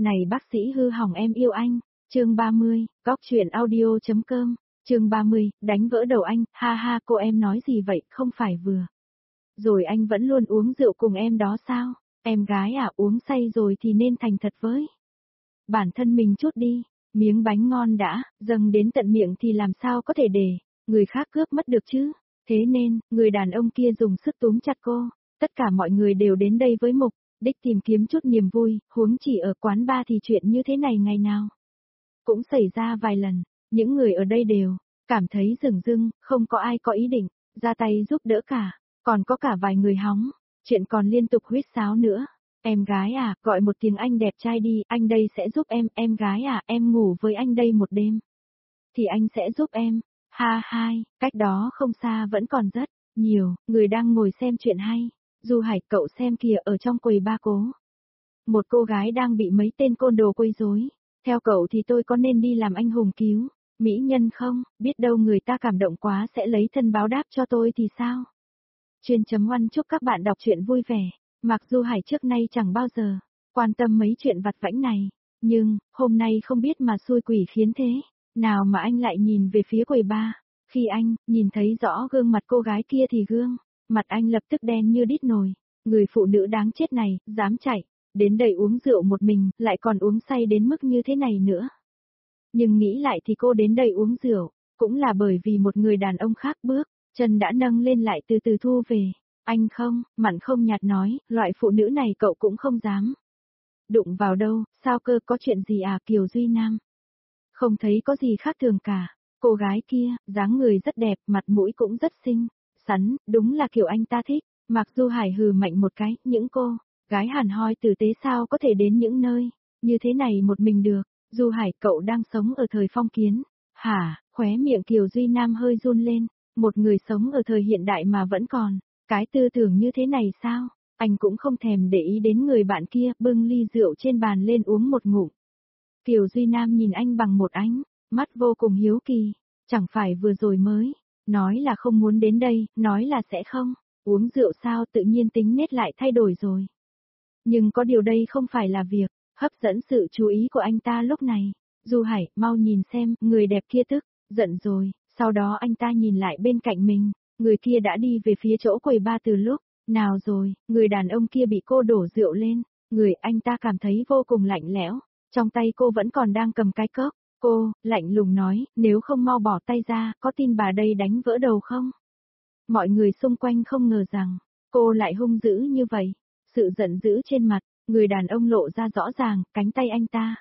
Này bác sĩ hư hỏng em yêu anh, chương 30, góc chuyện audio.com, chương 30, đánh vỡ đầu anh, ha ha cô em nói gì vậy, không phải vừa. Rồi anh vẫn luôn uống rượu cùng em đó sao, em gái à uống say rồi thì nên thành thật với bản thân mình chút đi, miếng bánh ngon đã, dâng đến tận miệng thì làm sao có thể để người khác cướp mất được chứ, thế nên, người đàn ông kia dùng sức túm chặt cô, tất cả mọi người đều đến đây với mục đích tìm kiếm chút niềm vui, huống chỉ ở quán bar thì chuyện như thế này ngày nào cũng xảy ra vài lần, những người ở đây đều cảm thấy dửng dưng, không có ai có ý định ra tay giúp đỡ cả, còn có cả vài người hóng, chuyện còn liên tục huýt sáo nữa. Em gái à, gọi một tiếng anh đẹp trai đi, anh đây sẽ giúp em gái à, em ngủ với anh đây một đêm. Thì anh sẽ giúp em, ha hai, cách đó không xa vẫn còn rất nhiều người đang ngồi xem chuyện hay. Du Hải, cậu xem kìa ở trong quầy ba cố. Một cô gái đang bị mấy tên côn đồ quấy rối. Theo cậu thì tôi có nên đi làm anh hùng cứu mỹ nhân không, biết đâu người ta cảm động quá sẽ lấy thân báo đáp cho tôi thì sao? Chuyên chấm oan chúc các bạn đọc truyện vui vẻ. Mặc Du Hải trước nay chẳng bao giờ quan tâm mấy chuyện vặt vãnh này, nhưng hôm nay không biết mà xui quỷ khiến thế, nào mà anh lại nhìn về phía quầy ba. Khi anh nhìn thấy rõ gương mặt cô gái kia thì gương mặt anh lập tức đen như đít nồi. Người phụ nữ đáng chết này, dám chạy đến đây uống rượu một mình, lại còn uống say đến mức như thế này nữa. Nhưng nghĩ lại thì cô đến đây uống rượu, cũng là bởi vì một người đàn ông khác bước chân đã nâng lên lại từ từ thu về. Anh không, mặn không nhạt nói, loại phụ nữ này cậu cũng không dám đụng vào đâu, sao cơ, có chuyện gì à? Kiều Duy Nam không thấy có gì khác thường cả. Cô gái kia, dáng người rất đẹp, mặt mũi cũng rất xinh xắn, đúng là kiểu anh ta thích. Mặc Du Hải hừ mạnh một cái, những cô gái hàn hoi tử tế sao có thể đến những nơi như thế này một mình được. Du Hải, cậu đang sống ở thời phong kiến hả? Khóe miệng Kiều Duy Nam hơi run lên. Một người sống ở thời hiện đại mà vẫn còn cái tư tưởng như thế này sao? Anh cũng không thèm để ý đến người bạn kia, bưng ly rượu trên bàn lên uống một ngụm. Kiều Duy Nam nhìn anh bằng một ánh mắt vô cùng hiếu kỳ, chẳng phải vừa rồi mới nói là không muốn đến đây, nói là sẽ không uống rượu sao, tự nhiên tính nết lại thay đổi rồi. Nhưng có điều đây không phải là việc hấp dẫn sự chú ý của anh ta lúc này. Du Hải, mau nhìn xem, người đẹp kia tức giận rồi. Sau đó anh ta nhìn lại bên cạnh mình, người kia đã đi về phía chỗ quầy ba từ lúc nào rồi. Người đàn ông kia bị cô đổ rượu lên người, anh ta cảm thấy vô cùng lạnh lẽo. Trong tay cô vẫn còn đang cầm cái cốc. Cô lạnh lùng nói, nếu không mau bỏ tay ra, có tin bà đây đánh vỡ đầu không? Mọi người xung quanh không ngờ rằng cô lại hung dữ như vậy. Sự giận dữ trên mặt người đàn ông lộ ra rõ ràng, cánh tay anh ta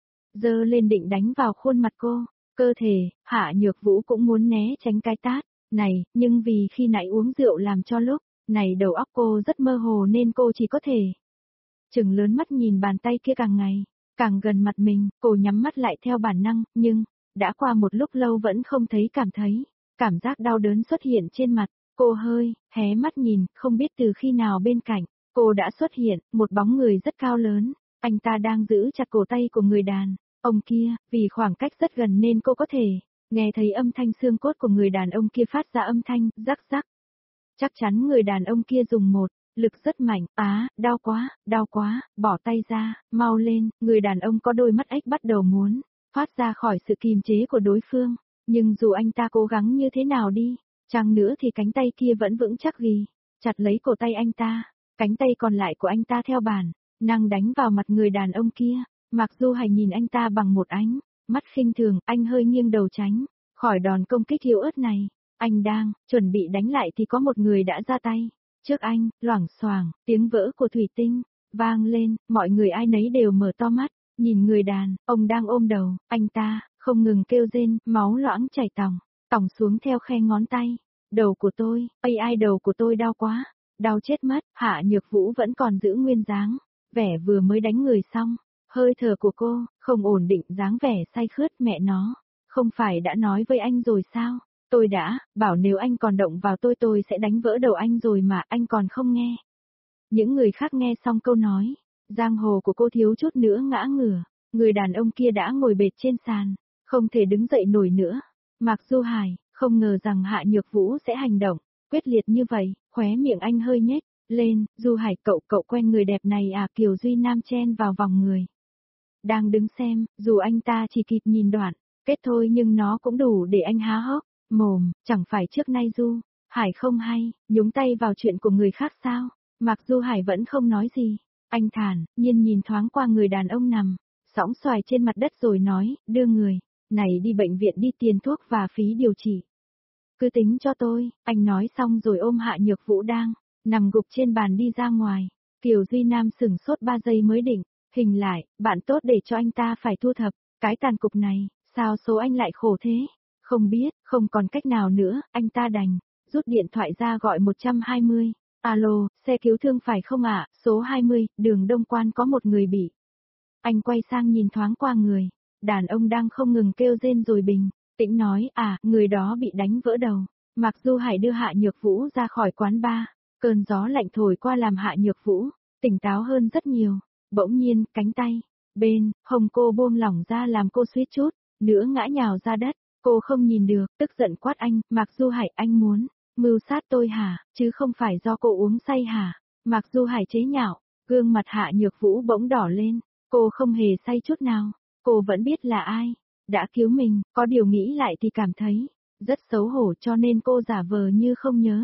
giơ lên định đánh vào khuôn mặt cô. Cơ thể Hạ Nhược Vũ cũng muốn né tránh cái tát này, nhưng vì khi nãy uống rượu làm cho lúc này đầu óc cô rất mơ hồ nên cô chỉ có thể trừng lớn mắt nhìn bàn tay kia càng ngày càng gần mặt mình. Cô nhắm mắt lại theo bản năng, nhưng đã qua một lúc lâu vẫn không thấy cảm giác đau đớn xuất hiện trên mặt. Cô hơi hé mắt nhìn, không biết từ khi nào bên cạnh cô đã xuất hiện một bóng người rất cao lớn. Anh ta đang giữ chặt cổ tay của người đàn ông kia, vì khoảng cách rất gần nên cô có thể nghe thấy âm thanh xương cốt của người đàn ông kia phát ra âm thanh rắc rắc. Chắc chắn người đàn ông kia dùng một lực rất mạnh. Đau quá, bỏ tay ra, mau lên. Người đàn ông có đôi mắt ếch bắt đầu muốn thoát ra khỏi sự kìm chế của đối phương, nhưng dù anh ta cố gắng như thế nào đi chăng nữa thì cánh tay kia vẫn vững chắc ghi chặt lấy cổ tay anh ta. Cánh tay còn lại của anh ta theo bản năng đánh vào mặt người đàn ông kia. Mặc Du Hải nhìn anh ta bằng một ánh mắt khinh thường, anh hơi nghiêng đầu tránh khỏi đòn công kích yếu ớt này. Anh đang chuẩn bị đánh lại thì có một người đã ra tay trước anh. Loảng xoảng, tiếng vỡ của thủy tinh vang lên, mọi người ai nấy đều mở to mắt nhìn người đàn ông đang ôm đầu. Anh ta không ngừng kêu rên, máu loãng chảy tòng xuống theo khe ngón tay. Đầu của tôi, ai đầu của tôi đau quá, đau chết mất. Hạ Nhược Vũ vẫn còn giữ nguyên dáng vẻ vừa mới đánh người xong. Hơi thở của cô không ổn định, dáng vẻ say khướt. Mẹ nó, không phải đã nói với anh rồi sao? Tôi đã bảo nếu anh còn động vào tôi sẽ đánh vỡ đầu anh rồi mà, anh còn không nghe. Những người khác nghe xong câu nói giang hồ của cô thiếu chút nữa ngã ngửa. Người đàn ông kia đã ngồi bệt trên sàn, không thể đứng dậy nổi nữa. Mặc Du Hải không ngờ rằng Hạ Nhược Vũ sẽ hành động quyết liệt như vậy, khóe miệng anh hơi nhếch lên. Du Hải, cậu quen người đẹp này à? Kiều Duy Nam chen vào vòng người đang đứng xem, dù anh ta chỉ kịp nhìn đoạn, kết thôi nhưng nó cũng đủ để anh há hốc mồm, chẳng phải trước nay Du Hải không hay, nhúng tay vào chuyện của người khác sao? Mặc Du Hải vẫn không nói gì, anh thản nhiên nhìn thoáng qua người đàn ông nằm sõng xoài trên mặt đất rồi nói, đưa người này đi bệnh viện đi, tiền thuốc và phí điều trị. Cứ tính cho tôi, anh nói xong rồi ôm Hạ Nhược Vũ đang nằm gục trên bàn đi ra ngoài. Kiều Duy Nam sửng sốt 3 giây mới định hình lại, bạn tốt để cho anh ta phải thu thập cái tàn cục này, sao số anh lại khổ thế? Không biết, không còn cách nào nữa, anh ta đành rút điện thoại ra gọi 120. Alo, xe cứu thương phải không ạ? Số 20, đường Đông Quan có một người bị. Anh quay sang nhìn thoáng qua người, đàn ông đang không ngừng kêu rên rồi bình tĩnh nói, người đó bị đánh vỡ đầu. Mặc Du Hải đưa Hạ Nhược Vũ ra khỏi quán bar, cơn gió lạnh thổi qua làm Hạ Nhược Vũ tỉnh táo hơn rất nhiều. Bỗng nhiên, cánh tay bên hông cô buông lỏng ra làm cô suýt chút nữa ngã nhào ra đất. Cô không nhìn được, tức giận quát anh, Mặc Du Hải, anh muốn mưu sát tôi hả, chứ không phải do cô uống say hả? Mặc Du Hải chế nhạo, gương mặt Hạ Nhược Vũ bỗng đỏ lên, cô không hề say chút nào, cô vẫn biết là ai đã cứu mình, có điều nghĩ lại thì cảm thấy rất xấu hổ cho nên cô giả vờ như không nhớ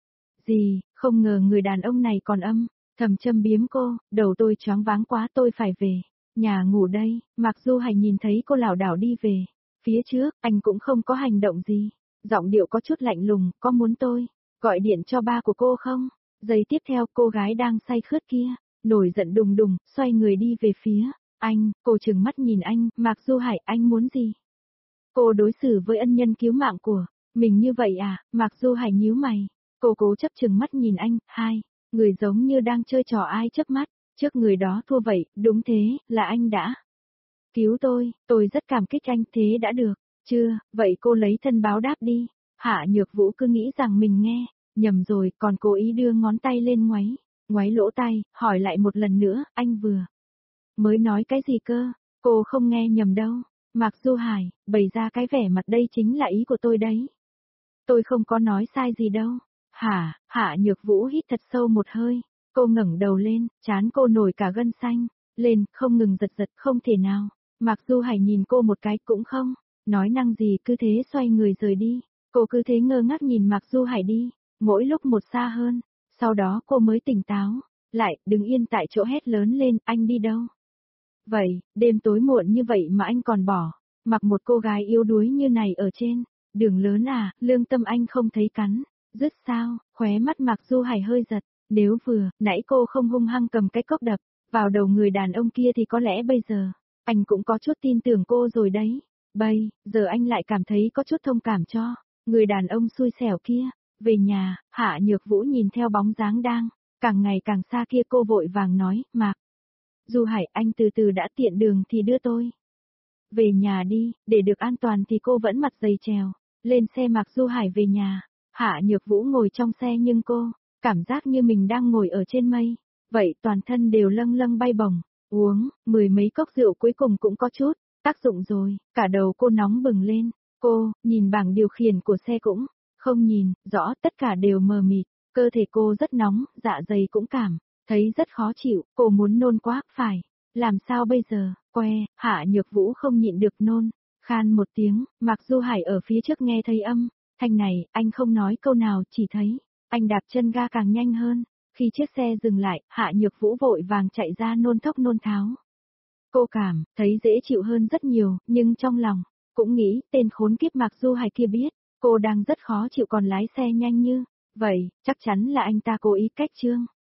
gì, không ngờ người đàn ông này còn thầm châm biếm cô, đầu tôi choáng váng quá, tôi phải về nhà ngủ đây. Mặc Du Hải nhìn thấy cô lảo đảo đi về phía trước, anh cũng không có hành động gì, giọng điệu có chút lạnh lùng, có muốn tôi gọi điện cho ba của cô không? Giây tiếp theo cô gái đang say khướt kia nổi giận đùng đùng, xoay người đi về phía anh. Cô trừng mắt nhìn anh, Mặc Du Hải, anh muốn gì? Cô đối xử với ân nhân cứu mạng của mình như vậy à? Mặc Du Hải nhíu mày, cô cố chấp trừng mắt nhìn anh, hai người giống như đang chơi trò ai chớp mắt, trước người đó thua vậy, đúng thế, là anh đã cứu tôi rất cảm kích anh, thế đã được chưa? Vậy cô lấy thân báo đáp đi. Hạ Nhược Vũ cứ nghĩ rằng mình nghe nhầm rồi, còn cố ý đưa ngón tay lên ngoáy lỗ tai, hỏi lại một lần nữa, anh vừa mới nói cái gì cơ? Cô không nghe nhầm đâu. Mặc Du Hải, bày ra cái vẻ mặt đây chính là ý của tôi đấy. Tôi không có nói sai gì đâu. Hạ Nhược Vũ hít thật sâu một hơi, cô ngẩng đầu lên, trán cô nổi cả gân xanh lên, không ngừng giật, không thể nào. Mặc Du Hải nhìn cô một cái cũng không nói năng gì, cứ thế xoay người rời đi. Cô cứ thế ngơ ngác nhìn Mặc Du Hải đi, mỗi lúc một xa hơn. Sau đó cô mới tỉnh táo lại, đứng yên tại chỗ hét lớn lên, anh đi đâu? Vậy, đêm tối muộn như vậy mà anh còn bỏ mặc một cô gái yếu đuối như này ở trên đường lớn à? Lương tâm anh không thấy cắn rứt sao? Khóe mắt Mặc Du Hải hơi giật, nếu vừa nãy cô không hung hăng cầm cái cốc đập vào đầu người đàn ông kia thì có lẽ bây giờ anh cũng có chút tin tưởng cô rồi đấy. Bây giờ anh lại cảm thấy có chút thông cảm cho người đàn ông xui xẻo kia. Về nhà, Hạ Nhược Vũ nhìn theo bóng dáng đang càng ngày càng xa kia, cô vội vàng nói, Mặc Du Hải, anh từ từ đã, tiện đường thì đưa tôi về nhà đi, để được an toàn. Thì cô vẫn mặt dày trèo lên xe Mặc Du Hải về nhà. Hạ Nhược Vũ ngồi trong xe nhưng cô cảm giác như mình đang ngồi ở trên mây, vậy toàn thân đều lâng lâng bay bổng. Uống mười mấy cốc rượu cuối cùng cũng có chút tác dụng rồi, cả đầu cô nóng bừng lên. Cô nhìn bảng điều khiển của xe cũng không nhìn rõ, tất cả đều mờ mịt. Cơ thể cô rất nóng, dạ dày cũng cảm thấy rất khó chịu, cô muốn nôn quá, phải làm sao bây giờ? Hạ Nhược Vũ không nhịn được nôn khan một tiếng. Mặc Du Hải ở phía trước nghe thấy thanh này, anh không nói câu nào, chỉ thấy anh đạp chân ga càng nhanh hơn. Khi chiếc xe dừng lại, Hạ Nhược Vũ vội vàng chạy ra nôn thốc nôn tháo. Cô cảm thấy dễ chịu hơn rất nhiều, nhưng trong lòng cũng nghĩ, tên khốn kiếp Mặc Du Hải kia biết cô đang rất khó chịu còn lái xe nhanh như vậy, chắc chắn là anh ta cố ý cách chương